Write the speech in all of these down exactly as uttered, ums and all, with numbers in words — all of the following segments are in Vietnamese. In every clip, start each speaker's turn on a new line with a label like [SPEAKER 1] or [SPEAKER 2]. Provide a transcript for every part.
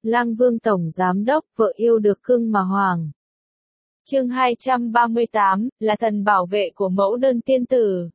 [SPEAKER 1] Lang Vương Tổng Giám Đốc, vợ yêu được cưng mà hoàng. Chương hai trăm ba mươi tám, là thần bảo vệ của mẫu đơn tiên tử.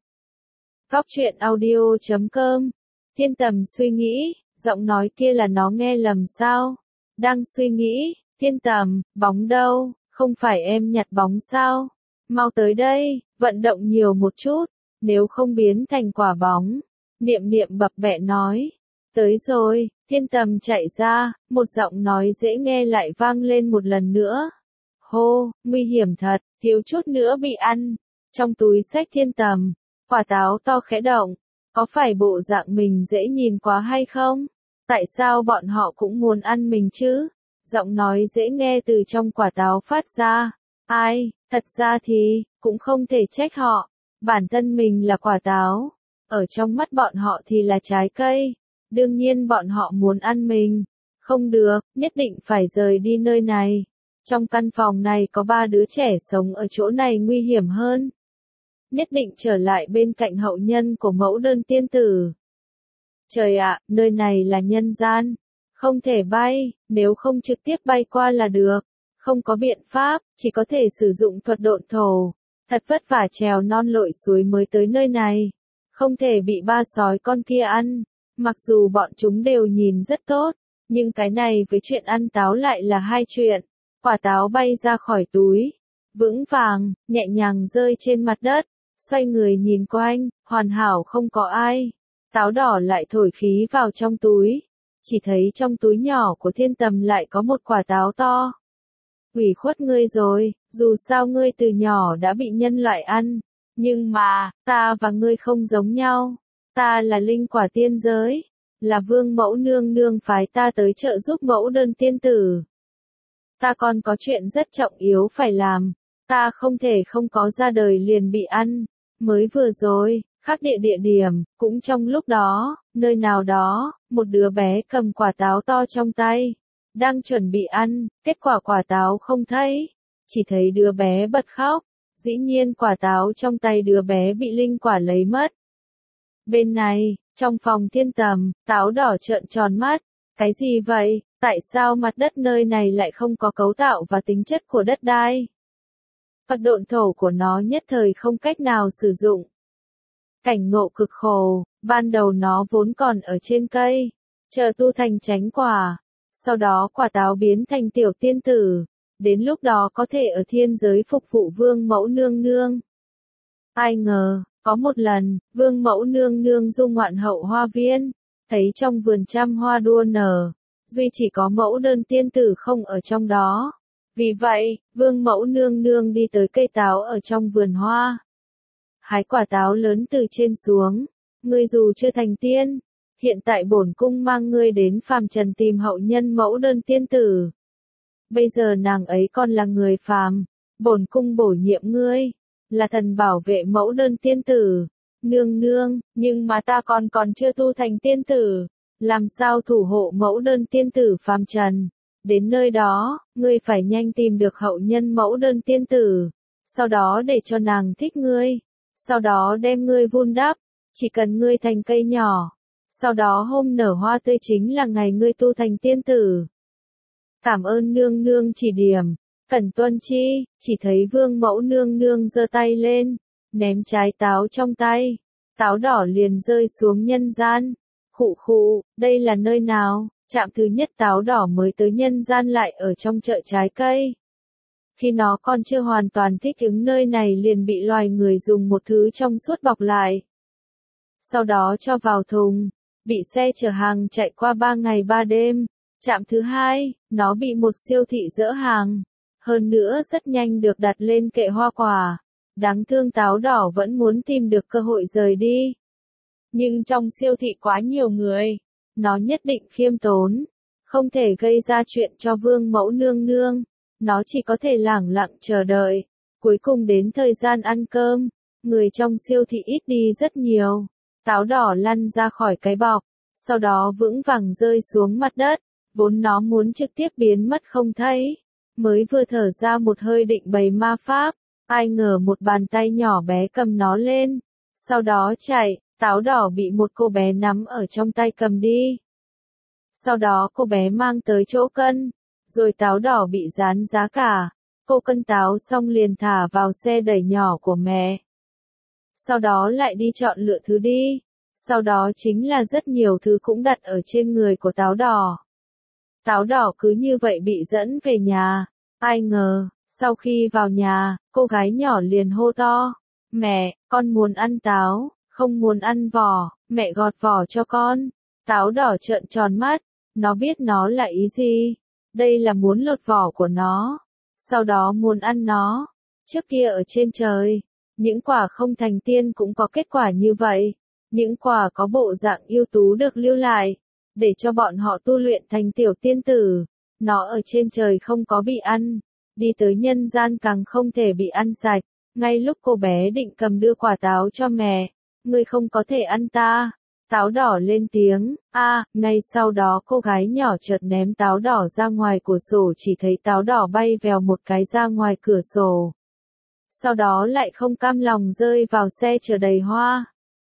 [SPEAKER 1] Góc truyện audio chấm com. Thiên Tầm suy nghĩ, giọng nói kia là nó nghe lầm sao? Đang suy nghĩ, Thiên Tầm, bóng đâu, không phải em nhặt bóng sao? Mau tới đây, vận động nhiều một chút, nếu không biến thành quả bóng. Niệm Niệm bập bẹ nói. Tới rồi, Thiên Tầm chạy ra, một giọng nói dễ nghe lại vang lên một lần nữa. Hô, nguy hiểm thật, thiếu chút nữa bị ăn. Trong túi xách Thiên Tầm, quả táo to khẽ động. Có phải bộ dạng mình dễ nhìn quá hay không? Tại sao bọn họ cũng muốn ăn mình chứ? Giọng nói dễ nghe từ trong quả táo phát ra. Ai, thật ra thì, cũng không thể trách họ. Bản thân mình là quả táo. Ở trong mắt bọn họ thì là trái cây. Đương nhiên bọn họ muốn ăn mình. Không được, nhất định phải rời đi nơi này. Trong căn phòng này có ba đứa trẻ sống ở chỗ này nguy hiểm hơn. Nhất định trở lại bên cạnh hậu nhân của mẫu đơn tiên tử. Trời ạ, nơi này là nhân gian. Không thể bay, nếu không trực tiếp bay qua là được. Không có biện pháp, chỉ có thể sử dụng thuật độn thổ. Thật vất vả trèo non lội suối mới tới nơi này. Không thể bị ba sói con kia ăn. Mặc dù bọn chúng đều nhìn rất tốt, nhưng cái này với chuyện ăn táo lại là hai chuyện. Quả táo bay ra khỏi túi, vững vàng, nhẹ nhàng rơi trên mặt đất, xoay người nhìn quanh, hoàn hảo không có ai. Táo đỏ lại thổi khí vào trong túi, chỉ thấy trong túi nhỏ của Thiên Tầm lại có một quả táo to. Ủy khuất ngươi rồi, dù sao ngươi từ nhỏ đã bị nhân loại ăn, nhưng mà, ta và ngươi không giống nhau. Ta là linh quả tiên giới, là vương mẫu nương nương phái ta tới trợ giúp mẫu đơn tiên tử. Ta còn có chuyện rất trọng yếu phải làm, ta không thể không có ra đời liền bị ăn. Mới vừa rồi, khác địa địa điểm, cũng trong lúc đó, nơi nào đó, một đứa bé cầm quả táo to trong tay, đang chuẩn bị ăn, kết quả quả táo không thấy, chỉ thấy đứa bé bật khóc, dĩ nhiên quả táo trong tay đứa bé bị linh quả lấy mất. Bên này, trong phòng Thiên Tầm, táo đỏ trợn tròn mắt. Cái gì vậy? Tại sao mặt đất nơi này lại không có cấu tạo và tính chất của đất đai? Thuật độn thổ của nó nhất thời không cách nào sử dụng. Cảnh ngộ cực khổ, ban đầu nó vốn còn ở trên cây, chờ tu thành chánh quả. Sau đó quả táo biến thành tiểu tiên tử. Đến lúc đó có thể ở thiên giới phục vụ vương mẫu nương nương. Ai ngờ, có một lần, vương mẫu nương nương du ngoạn hậu hoa viên, thấy trong vườn trăm hoa đua nở, duy chỉ có mẫu đơn tiên tử không ở trong đó. Vì vậy, vương mẫu nương nương đi tới cây táo ở trong vườn hoa. Hái quả táo lớn từ trên xuống, ngươi dù chưa thành tiên, hiện tại bổn cung mang ngươi đến phàm trần tìm hậu nhân mẫu đơn tiên tử. Bây giờ nàng ấy còn là người phàm, bổn cung bổ nhiệm ngươi, là thần bảo vệ mẫu đơn tiên tử. Nương nương, nhưng mà ta còn còn chưa tu thành tiên tử, làm sao thủ hộ mẫu đơn tiên tử phàm trần? Đến nơi đó, ngươi phải nhanh tìm được hậu nhân mẫu đơn tiên tử, sau đó để cho nàng thích ngươi, sau đó đem ngươi vun đắp, chỉ cần ngươi thành cây nhỏ, sau đó hôm nở hoa tươi chính là ngày ngươi tu thành tiên tử. Cảm ơn nương nương chỉ điểm. Cẩn tuân chi, chỉ thấy vương mẫu nương nương giơ tay lên, ném trái táo trong tay, táo đỏ liền rơi xuống nhân gian. Khụ khụ, đây là nơi nào? Trạm thứ nhất táo đỏ mới tới nhân gian lại ở trong chợ trái cây. Khi nó còn chưa hoàn toàn thích ứng nơi này liền bị loài người dùng một thứ trong suốt bọc lại. Sau đó cho vào thùng, bị xe chở hàng chạy qua ba ngày ba đêm. Trạm thứ hai, nó bị một siêu thị dỡ hàng. Hơn nữa rất nhanh được đặt lên kệ hoa quả. Đáng thương táo đỏ vẫn muốn tìm được cơ hội rời đi. Nhưng trong siêu thị quá nhiều người. Nó nhất định khiêm tốn. Không thể gây ra chuyện cho vương mẫu nương nương. Nó chỉ có thể lẳng lặng chờ đợi. Cuối cùng đến thời gian ăn cơm. Người trong siêu thị ít đi rất nhiều. Táo đỏ lăn ra khỏi cái bọc. Sau đó vững vàng rơi xuống mặt đất. Vốn nó muốn trực tiếp biến mất không thấy. Mới vừa thở ra một hơi định bày ma pháp, ai ngờ một bàn tay nhỏ bé cầm nó lên, sau đó chạy, táo đỏ bị một cô bé nắm ở trong tay cầm đi. Sau đó cô bé mang tới chỗ cân, rồi táo đỏ bị dán giá cả. Cô cân táo xong liền thả vào xe đẩy nhỏ của mẹ. Sau đó lại đi chọn lựa thứ đi. Sau đó chính là rất nhiều thứ cũng đặt ở trên người của táo đỏ. Táo đỏ cứ như vậy bị dẫn về nhà. Ai ngờ, sau khi vào nhà, cô gái nhỏ liền hô to. Mẹ, con muốn ăn táo, không muốn ăn vỏ, mẹ gọt vỏ cho con. Táo đỏ trợn tròn mắt, nó biết nó là ý gì. Đây là muốn lột vỏ của nó, sau đó muốn ăn nó. Trước kia ở trên trời, những quả không thành tiên cũng có kết quả như vậy. Những quả có bộ dạng ưu tú được lưu lại, để cho bọn họ tu luyện thành tiểu tiên tử. Nó ở trên trời không có bị ăn, đi tới nhân gian càng không thể bị ăn sạch. Ngay lúc cô bé định cầm đưa quả táo cho mẹ, ngươi không có thể ăn ta. Táo đỏ lên tiếng, a, à, ngay sau đó cô gái nhỏ chợt ném táo đỏ ra ngoài cửa sổ, chỉ thấy táo đỏ bay vèo một cái ra ngoài cửa sổ. Sau đó lại không cam lòng rơi vào xe chở đầy hoa.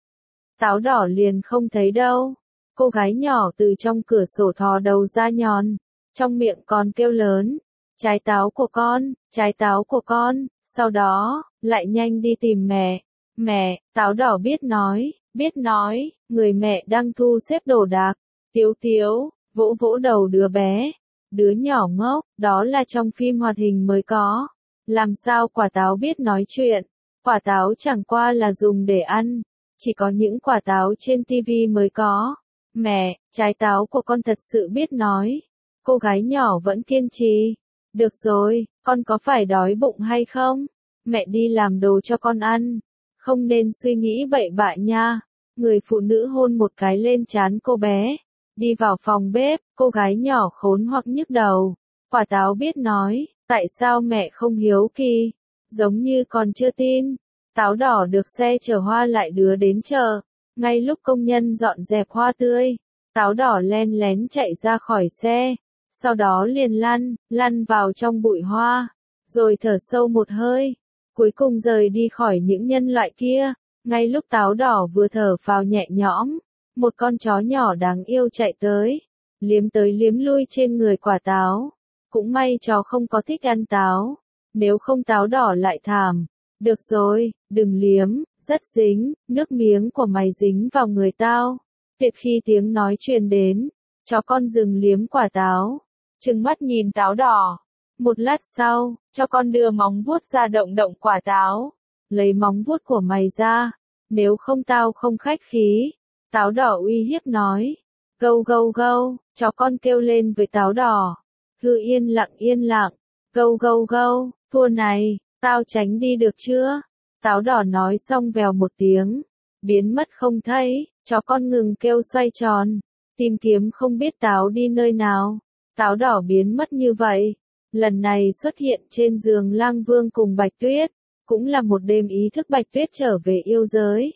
[SPEAKER 1] Táo đỏ liền không thấy đâu. Cô gái nhỏ từ trong cửa sổ thò đầu ra nhòn, trong miệng còn kêu lớn, trái táo của con, trái táo của con, sau đó, lại nhanh đi tìm mẹ. Mẹ, táo đỏ biết nói, biết nói, người mẹ đang thu xếp đồ đạc. Tiếu tiếu, vỗ vỗ đầu đứa bé. Đứa nhỏ ngốc, đó là trong phim hoạt hình mới có. Làm sao quả táo biết nói chuyện? Quả táo chẳng qua là dùng để ăn. Chỉ có những quả táo trên tivi mới có. Mẹ, trái táo của con thật sự biết nói. Cô gái nhỏ vẫn kiên trì. Được rồi, con có phải đói bụng hay không? Mẹ đi làm đồ cho con ăn. Không nên suy nghĩ bậy bạ nha. Người phụ nữ hôn một cái lên trán cô bé. Đi vào phòng bếp, cô gái nhỏ khốn hoặc nhức đầu. Quả táo biết nói, tại sao mẹ không hiếu kỳ? Giống như còn chưa tin. Táo đỏ được xe chở hoa lại đưa đến chợ. Ngay lúc công nhân dọn dẹp hoa tươi, táo đỏ len lén chạy ra khỏi xe. Sau đó liền lăn, lăn vào trong bụi hoa. Rồi thở sâu một hơi. Cuối cùng rời đi khỏi những nhân loại kia. Ngay lúc táo đỏ vừa thở phào nhẹ nhõm, một con chó nhỏ đáng yêu chạy tới, liếm tới liếm lui trên người quả táo. Cũng may chó không có thích ăn táo, nếu không táo đỏ lại thảm. Được rồi, đừng liếm, rất dính, nước miếng của mày dính vào người tao. Tuyệt khi tiếng nói truyền đến, chó con dừng liếm quả táo, trừng mắt nhìn táo đỏ. Một lát sau, cho con đưa móng vuốt ra động động quả táo. Lấy móng vuốt của mày ra, nếu không tao không khách khí. Táo đỏ uy hiếp nói. Gâu gâu gâu, chó con kêu lên với táo đỏ. Hư yên lặng yên lặng. Gâu gâu gâu, thua này, tao tránh đi được chưa? Táo đỏ nói xong vèo một tiếng, biến mất không thấy. Chó con ngừng kêu xoay tròn, tìm kiếm không biết táo đi nơi nào. Táo đỏ biến mất như vậy. Lần này xuất hiện trên giường Lang Vương cùng Bạch Tuyết, cũng là một đêm ý thức Bạch Tuyết trở về yêu giới.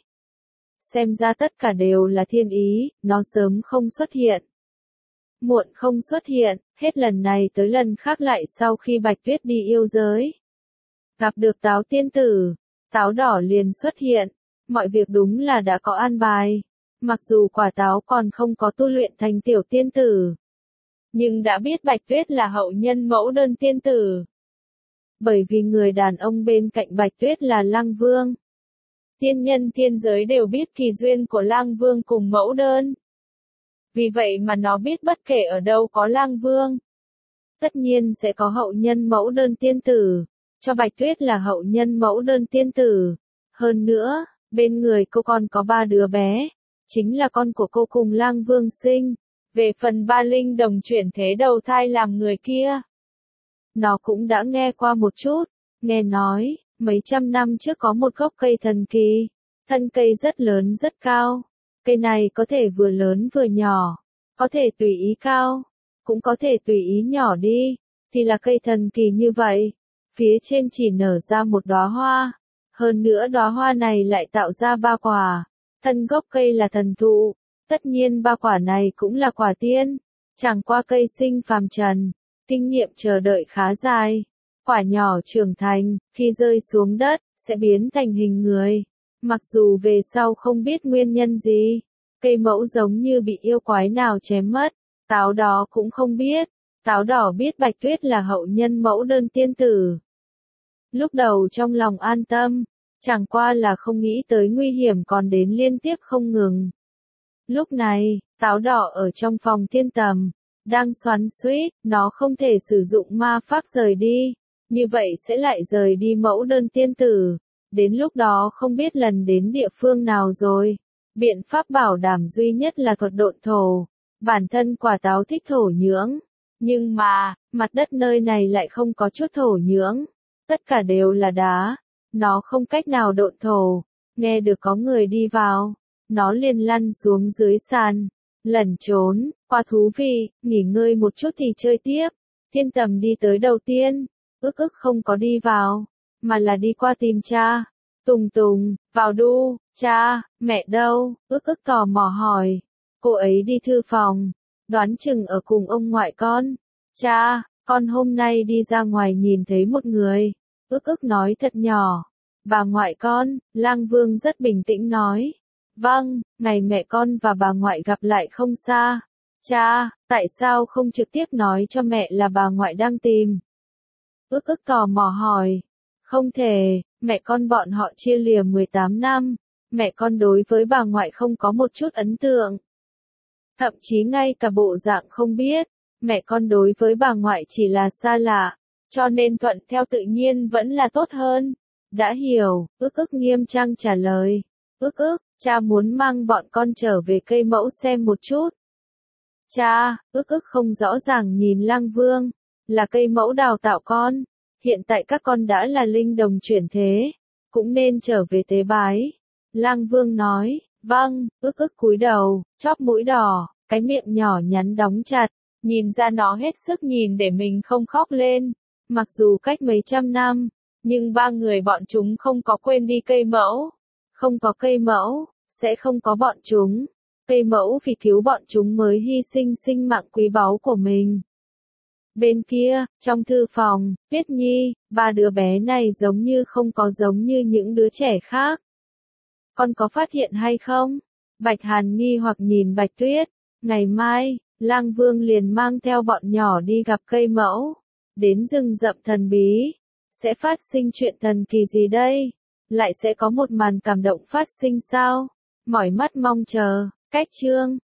[SPEAKER 1] Xem ra tất cả đều là thiên ý, nó sớm không xuất hiện, muộn không xuất hiện, hết lần này tới lần khác lại sau khi Bạch Tuyết đi yêu giới. Gặp được táo tiên tử, táo đỏ liền xuất hiện, mọi việc đúng là đã có an bài. Mặc dù quả táo còn không có tu luyện thành tiểu tiên tử, nhưng đã biết Bạch Tuyết là hậu nhân mẫu đơn tiên tử. Bởi vì người đàn ông bên cạnh Bạch Tuyết là Lang Vương. Tiên nhân thiên giới đều biết kỳ duyên của Lang Vương cùng mẫu đơn. Vì vậy mà nó biết bất kể ở đâu có Lang Vương, tất nhiên sẽ có hậu nhân mẫu đơn tiên tử. Cho Bạch Tuyết là hậu nhân mẫu đơn tiên tử. Hơn nữa, bên người cô còn có ba đứa bé, chính là con của cô cùng Lang Vương sinh. Về phần ba linh đồng chuyển thế đầu thai làm người kia, nó cũng đã nghe qua một chút. Nghe nói, mấy trăm năm trước có một gốc cây thần kỳ. Thân cây rất lớn rất cao. Cây này có thể vừa lớn vừa nhỏ. Có thể tùy ý cao, cũng có thể tùy ý nhỏ đi. Thì là cây thần kỳ như vậy. Phía trên chỉ nở ra một đóa hoa. Hơn nữa đóa hoa này lại tạo ra ba quả. Thân gốc cây là thần thụ. Tất nhiên ba quả này cũng là quả tiên. Chẳng qua cây sinh phàm trần, kinh nghiệm chờ đợi khá dài. Quả nhỏ trưởng thành, khi rơi xuống đất, sẽ biến thành hình người. Mặc dù về sau không biết nguyên nhân gì, cây mẫu giống như bị yêu quái nào chém mất. Táo đó cũng không biết. Táo đỏ biết Bạch Tuyết là hậu nhân mẫu đơn tiên tử. Lúc đầu trong lòng an tâm, chẳng qua là không nghĩ tới nguy hiểm còn đến liên tiếp không ngừng. Lúc này, táo đỏ ở trong phòng thiên tầm, đang xoắn xuýt, nó không thể sử dụng ma pháp rời đi, như vậy sẽ lại rời đi mẫu đơn tiên tử. Đến lúc đó không biết lần đến địa phương nào rồi. Biện pháp bảo đảm duy nhất là thuật độn thổ. Bản thân quả táo thích thổ nhưỡng. Nhưng mà, mặt đất nơi này lại không có chút thổ nhưỡng. Tất cả đều là đá. Nó không cách nào độn thổ. Nghe được có người đi vào. Nó liền lăn xuống dưới sàn. Lẩn trốn, qua thú vị, nghỉ ngơi một chút thì chơi tiếp. Thiên tầm đi tới đầu tiên. Ức ức không có đi vào. Mà là đi qua tìm cha. Tùng Tùng, vào đu, cha, mẹ đâu? Ức ức tò mò hỏi. Cô ấy đi thư phòng. Đoán chừng ở cùng ông ngoại con. Cha, con hôm nay đi ra ngoài nhìn thấy một người. Ức ức nói thật nhỏ. Bà ngoại con, Lang Vương rất bình tĩnh nói. Vâng, ngày mẹ con và bà ngoại gặp lại không xa. Cha, tại sao không trực tiếp nói cho mẹ là bà ngoại đang tìm? Ức ức tò mò hỏi. Không thể, mẹ con bọn họ chia lìa mười tám năm. Mẹ con đối với bà ngoại không có một chút ấn tượng. Thậm chí ngay cả bộ dạng không biết. Mẹ con đối với bà ngoại chỉ là xa lạ. Cho nên thuận theo tự nhiên vẫn là tốt hơn. Đã hiểu, ức ức nghiêm trang trả lời. Ức ức, cha muốn mang bọn con trở về cây mẫu xem một chút. Cha, ức ức không rõ ràng nhìn Lang Vương. Là cây mẫu đào tạo con. Hiện tại các con đã là linh đồng chuyển thế. Cũng nên trở về tế bái. Lang Vương nói, vâng, ức ức cúi đầu, chóp mũi đỏ, cái miệng nhỏ nhắn đóng chặt. Nhìn ra nó hết sức nhìn để mình không khóc lên. Mặc dù cách mấy trăm năm, nhưng ba người bọn chúng không có quên đi cây mẫu. Không có cây mẫu, sẽ không có bọn chúng. Cây mẫu vì cứu bọn chúng mới hy sinh sinh mạng quý báu của mình. Bên kia, trong thư phòng, Tuyết Nhi, ba đứa bé này giống như không có giống như những đứa trẻ khác. Con có phát hiện hay không? Bạch Hàn nghi hoặc nhìn Bạch Tuyết. Ngày mai, Lang Vương liền mang theo bọn nhỏ đi gặp cây mẫu. Đến rừng rậm thần bí. Sẽ phát sinh chuyện thần kỳ gì đây? Lại sẽ có một màn cảm động phát sinh sao? Mỏi mắt mong chờ. Cách chương.